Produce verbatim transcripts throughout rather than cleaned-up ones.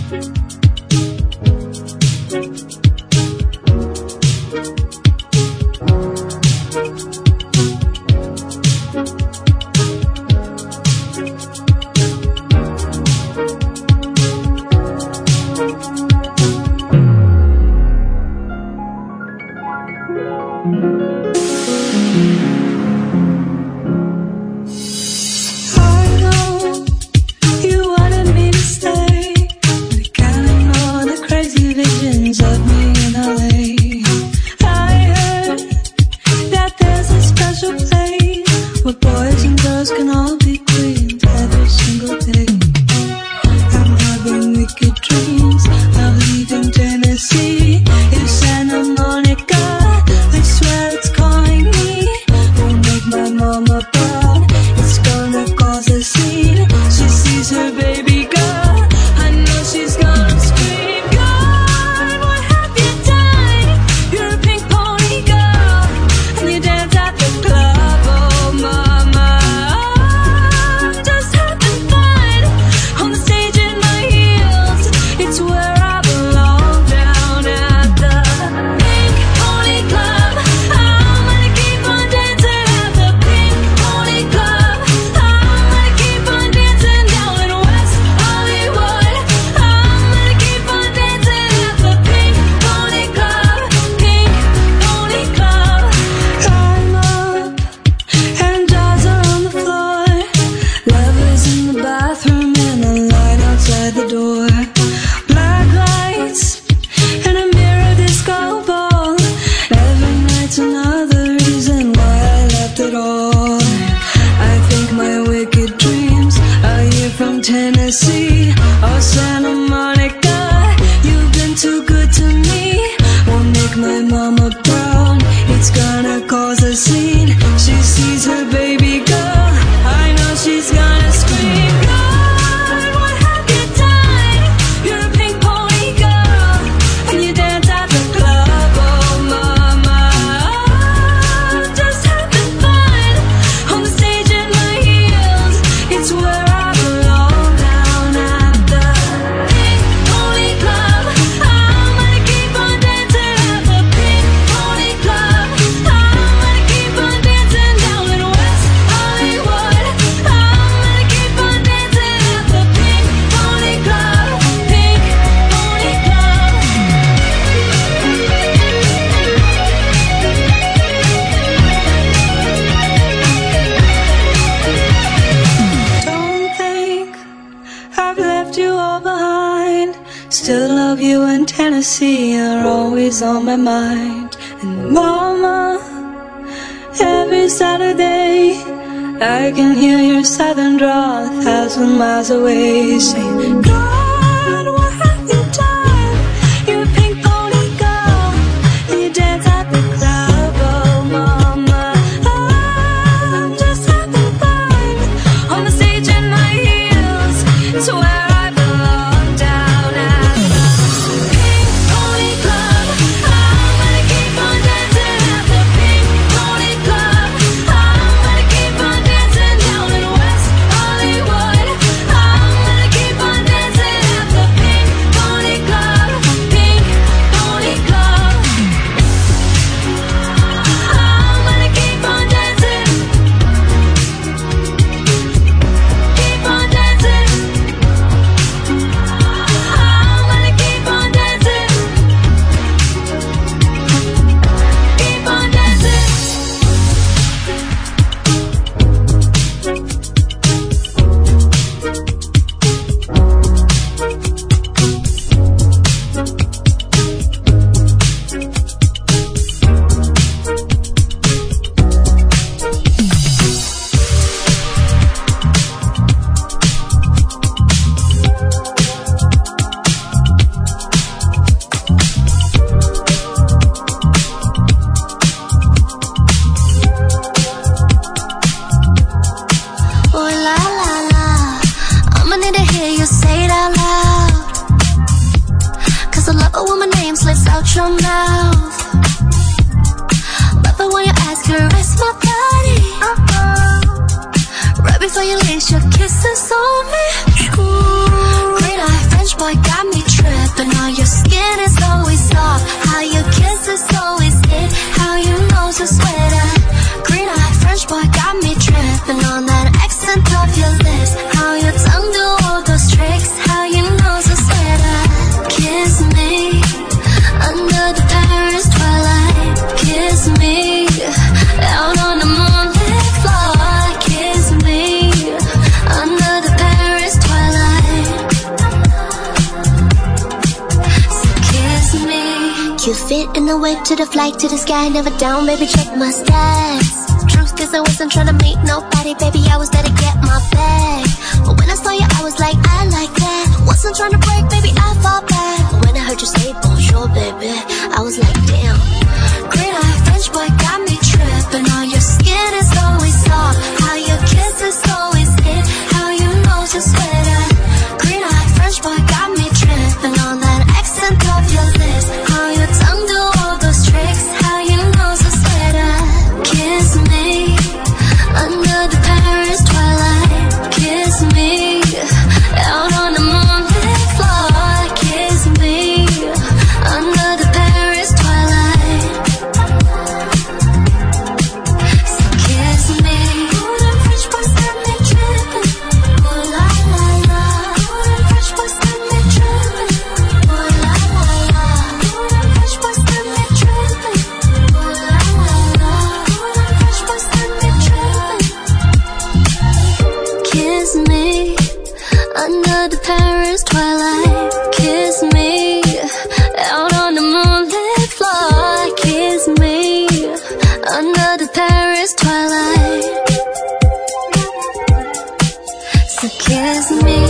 On my mind. And mama, every Saturday I can hear your southern drawl a thousand miles away, saying, God, what have you done? You're a pink pony girl, and you dance at the club. Oh mama, I'm just having fun on the stage in my heels. It's where I belong, down at the Pink Pony Club. Your mouth, but the one you ask her is my body. Uh-oh. Right before you leave, your kisses on me. Ooh, green eye French boy got me kisses always hit. How you know so sweater. Green eye French boy got me tripping on that accent of your lips. How your tongue do all those tricks. How you know so sweater. Kiss me under the Paris twilight. Kiss me out on the moonlit floor. Kiss me under the Paris twilight. So kiss me. You fit in the wave to the flight to the sky. Never down, baby, check my stats. Truth is I wasn't trying to meet nobody, baby, I was there to get my bag. But when I saw you, I was like, I like that. Wasn't trying to break, baby, I fall back. But when I heard you say bonjour, baby, I was like, damn. Green eye French boy got me tripping. All your skin is always soft. How your kiss is always hit. How you know so sweater. Green eye French boy got me tripping on that accent of your lips. How your tongue do all those tricks. How you know so sweater. Kiss me under the Paris twilight. Kiss me out on the moonlit floor. Kiss me under the Paris twilight. So kiss me. Ooh, them French boys got me tripping. Ooh la la la. Ooh, them French boys got me tripping. Ooh la la la. Ooh, them French boys got me tripping. Ooh la la la. Ooh, them French boys got me tripping. Kiss me under the Paris twilight. Kiss me out on the moonlit floor. Kiss me under the Paris twilight. So kiss me.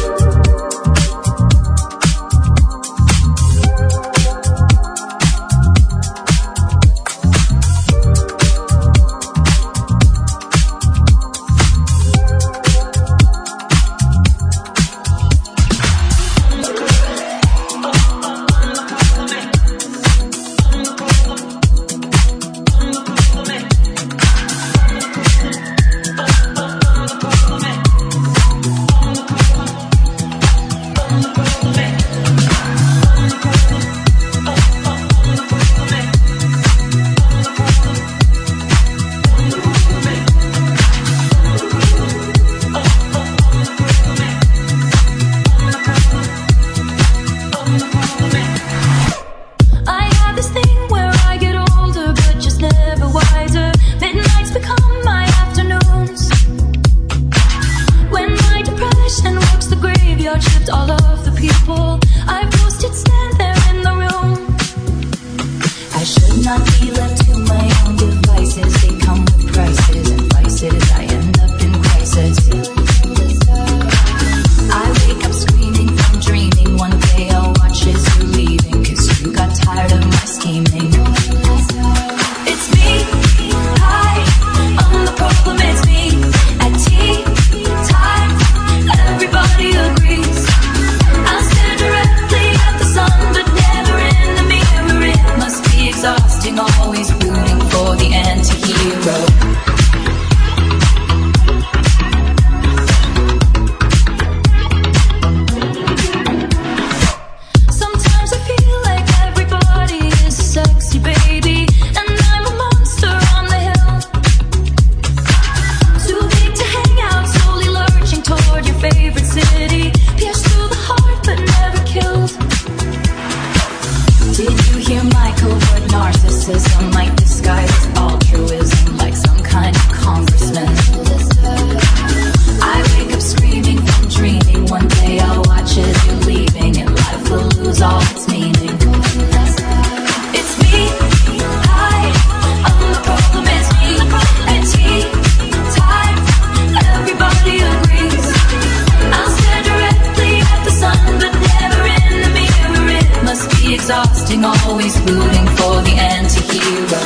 Always rooting for the anti-hero.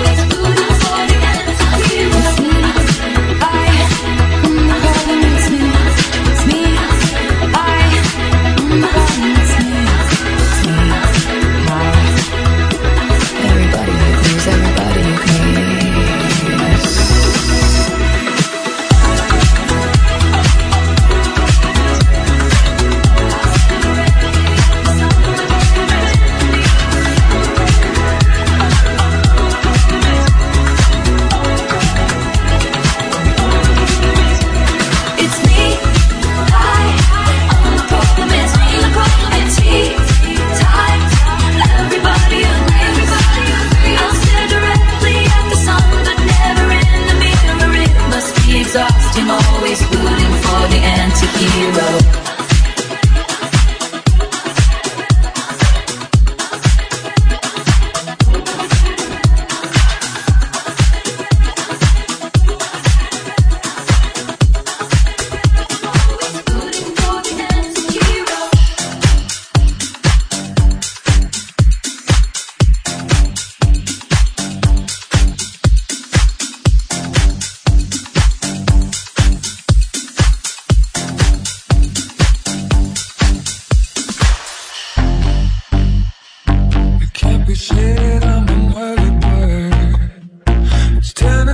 It's me.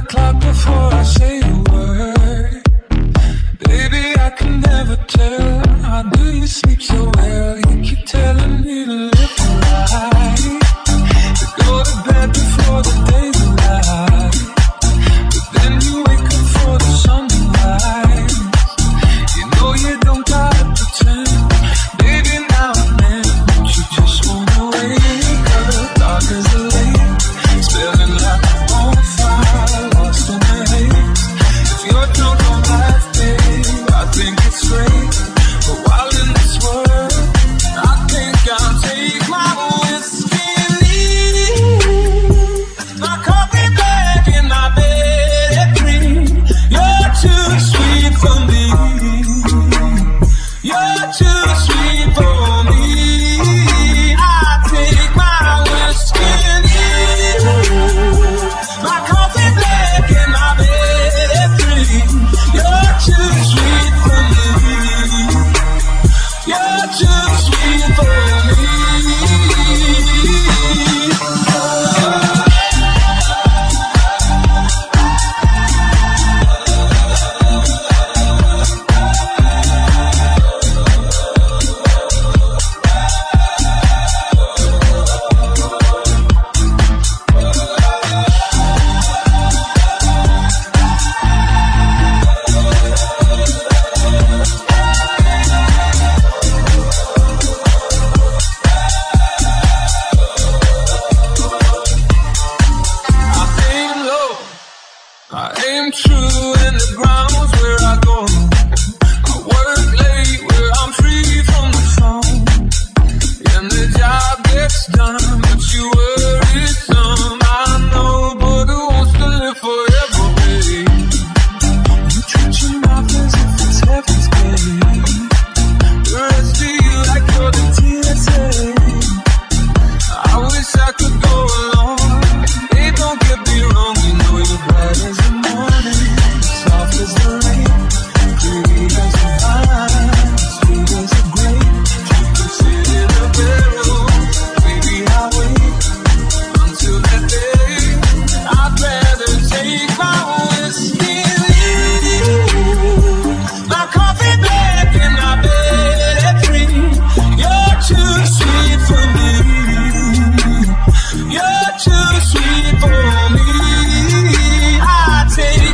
clock before I say a word. Baby, I can never tell. How do you sleep so well? You keep telling me to live right, to go to bed before the day's alive. But then you wake up for the sunrise. You know you don't gotta pretend. Baby, now and then, don't you just wanna wake up? Dark as the lake, spilling like a bonfire, lost in the haze. If you're drunk on life, babe, I think it's great. But while in this world, I think I'll take my whiskey and leave. My coffee black in my bed green. You're too sweet for me. You're too sweet for me. I take my whiskey and leave. My coffee black in my bed green. You're too sweet for me. You're too sweet for me. I aim true in the grounds where I go. I work late where I'm free from the phone. And the job gets done, but you worry some. I know, but who wants to live forever, babe? You treat your mouth as if it's heaven's gate. The rest of you like you're the T S A. I wish I could go along. Hey, don't get me wrong, you know you're bright as the morning, soft as the rain, pretty as the vine, sweet as a grape. You can sit in a barrel, baby, I'll wait until that day. I'd rather take my whiskey and leave. My coffee black and my bed free. You're too sweet for me. You're too sweet for me. I take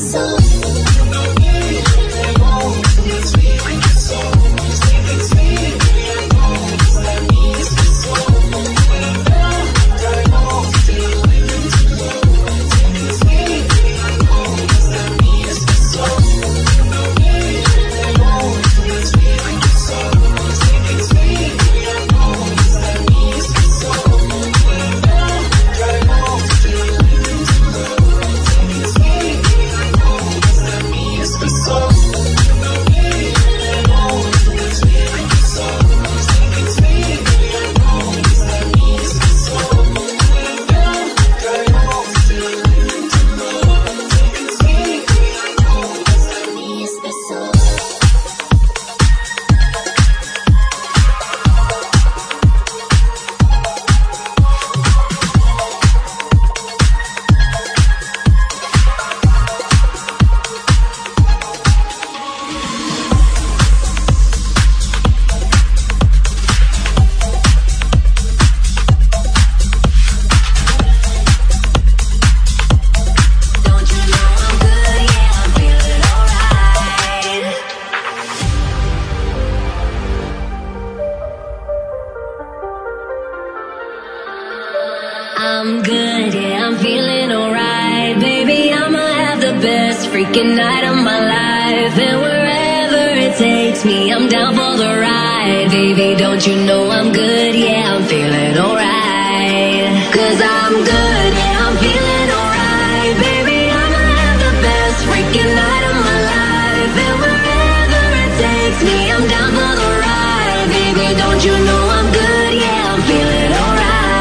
I'm good, yeah, I'm feeling alright. Baby, I'ma have the best freaking night of my life. And wherever it takes me, I'm down for the ride. Baby, don't you know I'm good, yeah, I'm feeling alright. Cause I'm good, yeah, I'm feeling alright. Baby, I'ma have the best freaking night of my life. And wherever it takes me, I'm down for the ride. Baby, don't you know I'm good, yeah, I'm feeling alright.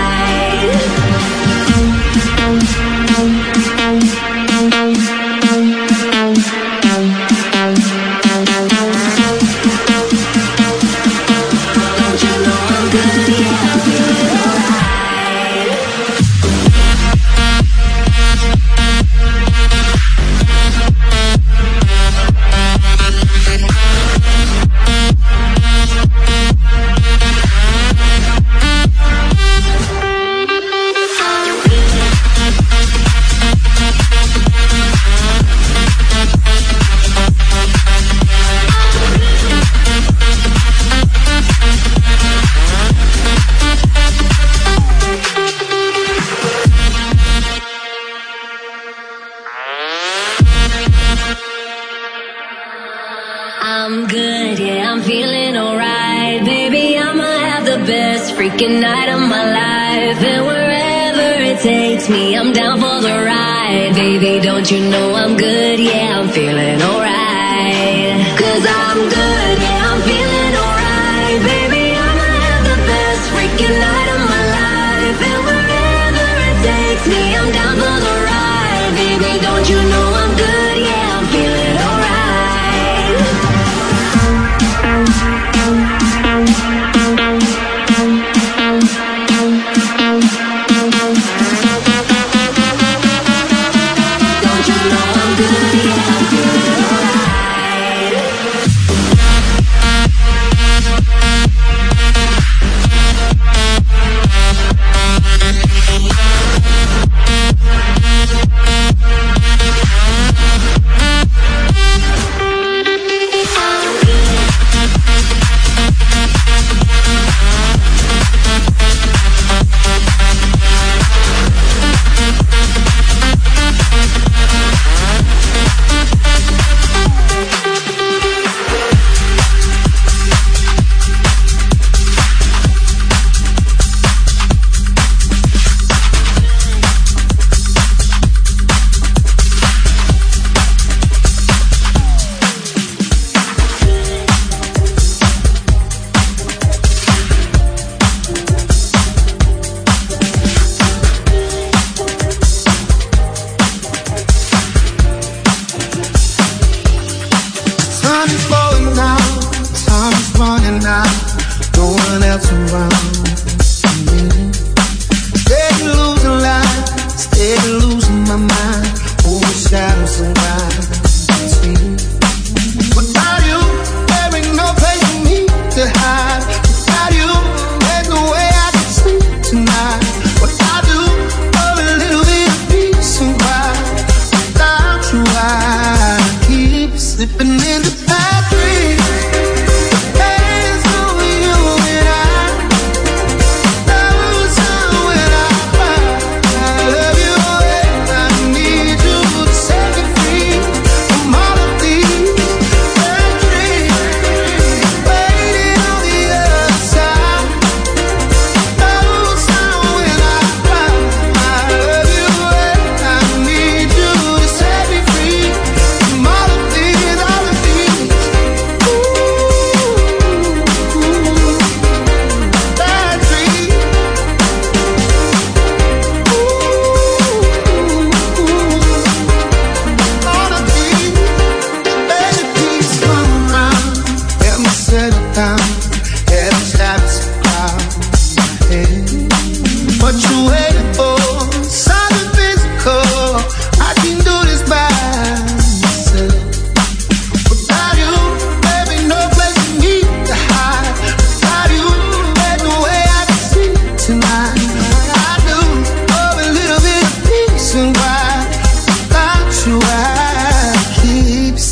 I'm good, yeah, I'm feeling alright. Baby, I'ma have the best freaking night of my life. And wherever it takes me, I'm down for the ride. Baby, don't you know I'm good, yeah, I'm feeling alright. Cause I'm good, yeah, I'm feeling alright. Baby, I'ma have the best freaking night of my life. And wherever it takes me, I'm down for the ride. Baby, don't you know I'm good, yeah, I'm feeling alright.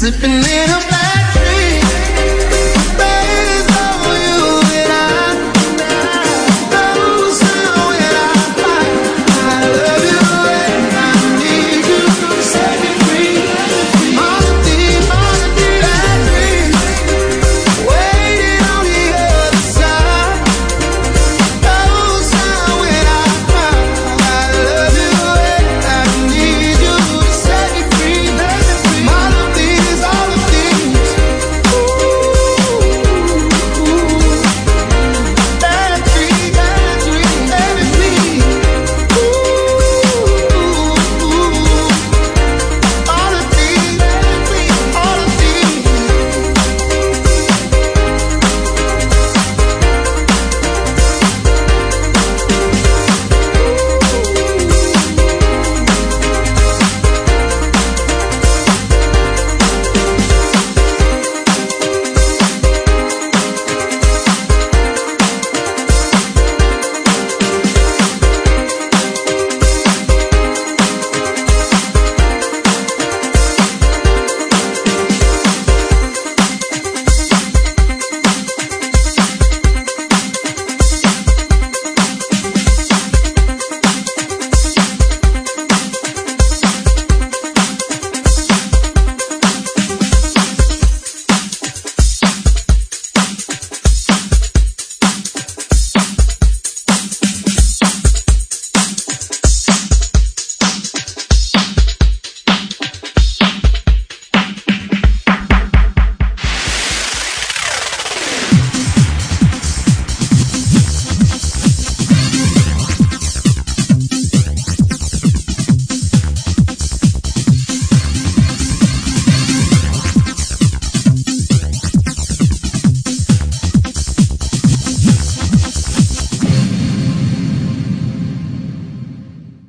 slipping in a